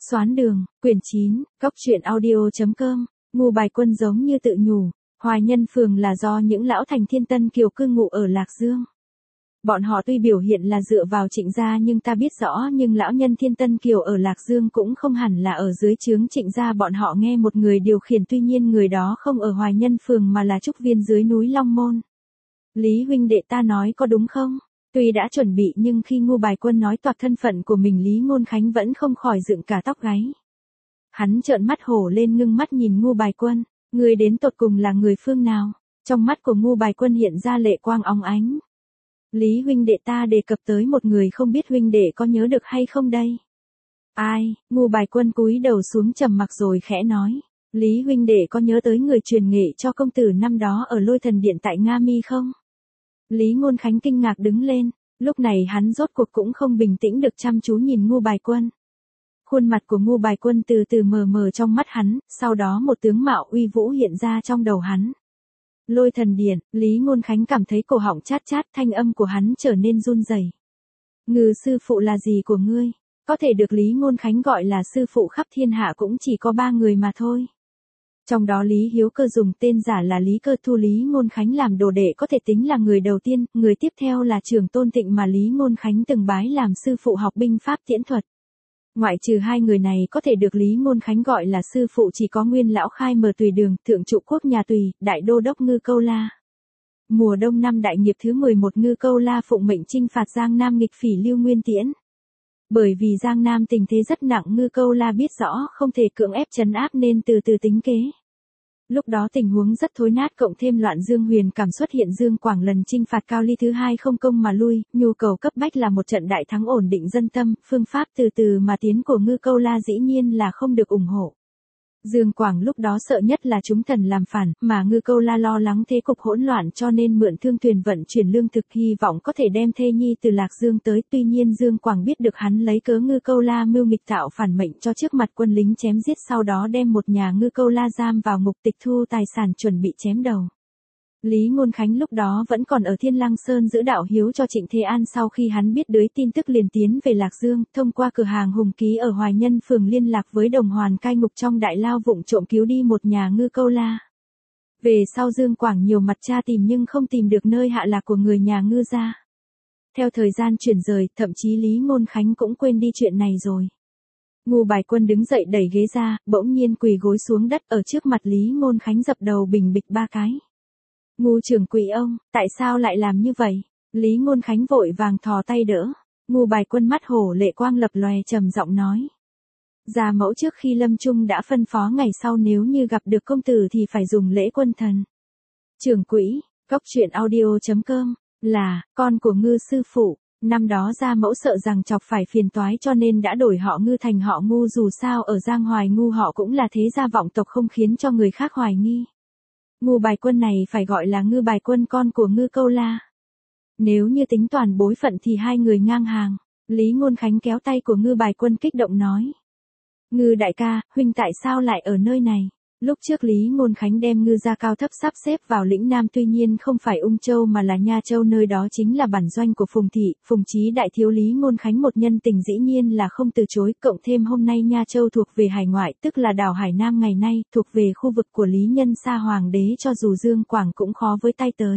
Xoán đường, quyển 9, góc truyện audio.com, Ngu Bài Quân giống như tự nhủ, Hoài Nhân Phường là do những lão thành Thiên Tân Kiều cư ngụ ở Lạc Dương. Bọn họ tuy biểu hiện là dựa vào Trịnh gia nhưng ta biết rõ nhưng lão nhân Thiên Tân Kiều ở Lạc Dương cũng không hẳn là ở dưới trướng Trịnh gia, bọn họ nghe một người điều khiển, tuy nhiên người đó không ở Hoài Nhân Phường mà là trúc viên dưới núi Long Môn. Lý huynh đệ, ta nói có đúng không? Tuy đã chuẩn bị nhưng khi Ngu Bài Quân nói toạc thân phận của mình, Lý Ngôn Khánh vẫn không khỏi dựng cả tóc gáy. Hắn trợn mắt hổ lên, ngưng mắt nhìn Ngu Bài Quân, người đến tột cùng là người phương nào? Trong mắt của Ngu Bài Quân hiện ra lệ quang óng ánh. Lý huynh đệ, ta đề cập tới một người, không biết huynh đệ có nhớ được hay không đây? Ai? Ngu Bài Quân cúi đầu xuống trầm mặc rồi khẽ nói, Lý huynh đệ có nhớ tới người truyền nghệ cho công tử năm đó ở Lôi Thần Điện tại Nga Mi không? Lý Ngôn Khánh kinh ngạc đứng lên, lúc này hắn rốt cuộc cũng không bình tĩnh được, chăm chú nhìn Ngu Bài Quân. Khuôn mặt của Ngu Bài Quân từ từ mờ mờ trong mắt hắn, sau đó một tướng mạo uy vũ hiện ra trong đầu hắn. Lôi Thần Điện, Lý Ngôn Khánh cảm thấy cổ họng chát chát, thanh âm của hắn trở nên run rẩy. Ngư sư phụ là gì của ngươi? Có thể được Lý Ngôn Khánh gọi là sư phụ khắp thiên hạ cũng chỉ có 3 người mà thôi. Trong đó Lý Hiếu Cơ dùng tên giả là Lý Cơ thu Lý Ngôn Khánh làm đồ đệ có thể tính là người đầu tiên, người tiếp theo là Trường Tôn Thịnh mà Lý Ngôn Khánh từng bái làm sư phụ học binh pháp tiễn thuật. Ngoại trừ 2 người này có thể được Lý Ngôn Khánh gọi là sư phụ chỉ có Nguyên Lão Khai Mờ Tùy Đường, Thượng Trụ Quốc Nhà Tùy, Đại Đô Đốc Ngư Câu La. Mùa đông năm Đại Nghiệp thứ 11, Ngư Câu La phụng mệnh chinh phạt Giang Nam, nghịch phỉ Lưu Nguyên Tiễn. Bởi vì Giang Nam tình thế rất nặng, Ngư Câu La biết rõ không thể cưỡng ép trấn áp nên từ từ tính kế. Lúc đó tình huống rất thối nát, cộng thêm loạn Dương Huyền cảm xuất hiện, Dương Quảng lần chinh phạt Cao Ly thứ 2 không công mà lui, nhu cầu cấp bách là một trận đại thắng ổn định dân tâm, phương pháp từ từ mà tiến của Ngư Câu La dĩ nhiên là không được ủng hộ. Dương Quảng lúc đó sợ nhất là chúng thần làm phản, mà Ngư Câu La lo lắng thế cục hỗn loạn cho nên mượn thương thuyền vận chuyển lương thực, hy vọng có thể đem thê nhi từ Lạc Dương tới. Tuy nhiên Dương Quảng biết được hắn lấy cớ Ngư Câu La mưu nghịch tạo phản, mệnh cho trước mặt quân lính chém giết, sau đó đem một nhà Ngư Câu La giam vào ngục, tịch thu tài sản, chuẩn bị chém đầu. Lý Ngôn Khánh lúc đó vẫn còn ở Thiên Lăng Sơn giữ đạo hiếu cho Trịnh Thế An, sau khi hắn biết được tin tức liền tiến về Lạc Dương, thông qua cửa hàng Hùng Ký ở Hoài Nhân Phường liên lạc với đồng hoàn cai ngục trong đại lao, vụng trộm cứu đi một nhà Ngư Câu La. Về sau Dương Quảng nhiều mặt tra tìm nhưng không tìm được nơi hạ lạc của người nhà Ngư gia. Theo thời gian chuyển rời, thậm chí Lý Ngôn Khánh cũng quên đi chuyện này rồi. Ngu Bài Quân đứng dậy đẩy ghế ra, bỗng nhiên quỳ gối xuống đất ở trước mặt Lý Ngôn Khánh, dập đầu bình bịch 3 cái. Ngu trưởng quỹ ông, tại sao lại làm như vậy? Lý Ngôn Khánh vội vàng thò tay đỡ. Ngu Bài Quân mắt hổ lệ quang lập lòe, trầm giọng nói. Gia mẫu trước khi lâm chung đã phân phó ngày sau nếu như gặp được công tử thì phải dùng lễ quân thần. Trưởng quỹ, góc truyện audio.com, là con của Ngư sư phụ. Năm đó Gia mẫu sợ rằng chọc phải phiền toái cho nên đã đổi họ Ngư thành họ Ngu, dù sao ở Giang Hoài Ngu họ cũng là thế gia vọng tộc, không khiến cho người khác hoài nghi. Ngu Bài Quân này phải gọi là Ngư Bài Quân, con của Ngư Câu La. Nếu như tính toàn bối phận thì 2 người ngang hàng. Lý Ngôn Khánh kéo tay của Ngư Bài Quân kích động nói. Ngư đại ca, huynh tại sao lại ở nơi này? Lúc trước Lý Ngôn Khánh đem Ngư gia cao thấp sắp xếp vào lĩnh Nam, tuy nhiên không phải Ung Châu mà là Nha Châu, nơi đó chính là bản doanh của Phùng thị, Phùng Chí đại thiếu. Lý Ngôn Khánh một nhân tình dĩ nhiên là không từ chối, cộng thêm hôm nay Nha Châu thuộc về hải ngoại, tức là đảo Hải Nam, ngày nay thuộc về khu vực của Lý Nhân Sa Hoàng đế, cho dù Dương Quảng cũng khó với tay tới.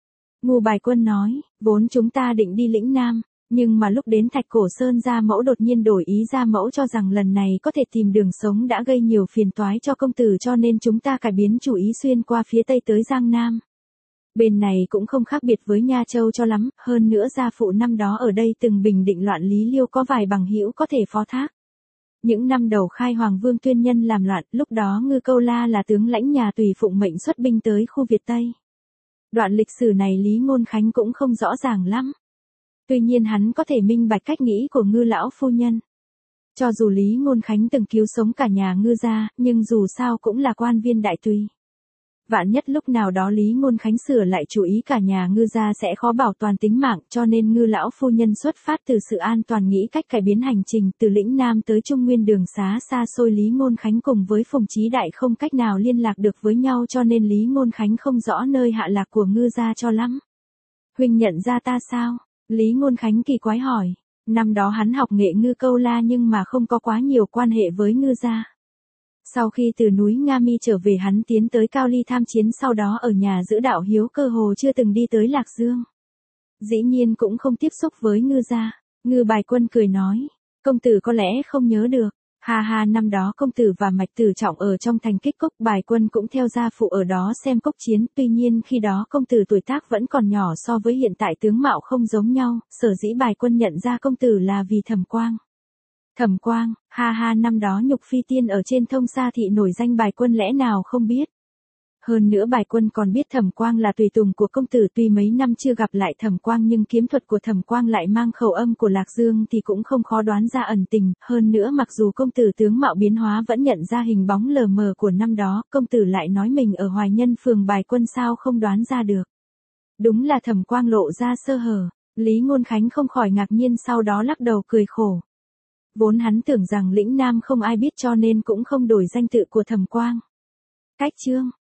Ngu Bài Quân nói, vốn chúng ta định đi lĩnh Nam, nhưng mà lúc đến Thạch Cổ Sơn Gia mẫu đột nhiên đổi ý, Gia mẫu cho rằng lần này có thể tìm đường sống đã gây nhiều phiền toái cho công tử, cho nên chúng ta cải biến chủ ý xuyên qua phía Tây tới Giang Nam. Bên này cũng không khác biệt với Nha Châu cho lắm, hơn nữa gia phụ năm đó ở đây từng bình định loạn Lý Liêu, có vài bằng hữu có thể phó thác. Những năm đầu khai Hoàng Vương Tuyên Nhân làm loạn, lúc đó Ngư Câu La là tướng lãnh nhà Tùy phụng mệnh xuất binh tới khu Việt Tây. Đoạn lịch sử này Lý Ngôn Khánh cũng không rõ ràng lắm. Tuy nhiên hắn có thể minh bạch cách nghĩ của Ngư lão phu nhân. Cho dù Lý Ngôn Khánh từng cứu sống cả nhà Ngư gia, nhưng dù sao cũng là quan viên đại tùy. Vạn nhất lúc nào đó Lý Ngôn Khánh sửa lại chủ ý, cả nhà Ngư gia sẽ khó bảo toàn tính mạng, cho nên Ngư lão phu nhân xuất phát từ sự an toàn nghĩ cách cải biến hành trình từ lĩnh Nam tới Trung Nguyên, đường xá xa xôi. Lý Ngôn Khánh cùng với Phùng Chí đại không cách nào liên lạc được với nhau, cho nên Lý Ngôn Khánh không rõ nơi hạ lạc của Ngư gia cho lắm. Huynh nhận ra ta sao? Lý Ngôn Khánh kỳ quái hỏi. Năm đó hắn học nghệ ngư câu la nhưng mà không có quá nhiều quan hệ với ngư gia. Sau khi từ núi Nga Mi trở về hắn tiến tới Cao Ly tham chiến, sau đó ở nhà giữ đạo hiếu, cơ hồ chưa từng đi tới Lạc Dương. Dĩ nhiên cũng không tiếp xúc với ngư gia. Ngư Bài Quân cười nói, công tử có lẽ không nhớ được. Ha ha, năm đó công tử và Mạch Tử Trọng ở trong thành Kích Cốc, Bài Quân cũng theo gia phụ ở đó xem cốc chiến, tuy nhiên khi đó công tử tuổi tác vẫn còn nhỏ, so với hiện tại tướng mạo không giống nhau, sở dĩ Bài Quân nhận ra công tử là vì Thẩm Quang. Thẩm Quang, ha ha, năm đó Nhục Phi Tiên ở trên Thông Sa Thị nổi danh, Bài Quân lẽ nào không biết. Hơn nữa Bài Quân còn biết Thẩm Quang là tùy tùng của công tử, tuy mấy năm chưa gặp lại Thẩm Quang nhưng kiếm thuật của Thẩm Quang lại mang khẩu âm của Lạc Dương thì cũng không khó đoán ra ẩn tình, hơn nữa mặc dù công tử tướng mạo biến hóa vẫn nhận ra hình bóng lờ mờ của năm đó, công tử lại nói mình ở Hoài Nhân Phường, Bài Quân sao không đoán ra được. Đúng là Thẩm Quang lộ ra sơ hở, Lý Ngôn Khánh không khỏi ngạc nhiên, sau đó lắc đầu cười khổ. Vốn hắn tưởng rằng lĩnh Nam không ai biết cho nên cũng không đổi danh tự của Thẩm Quang. Cách chương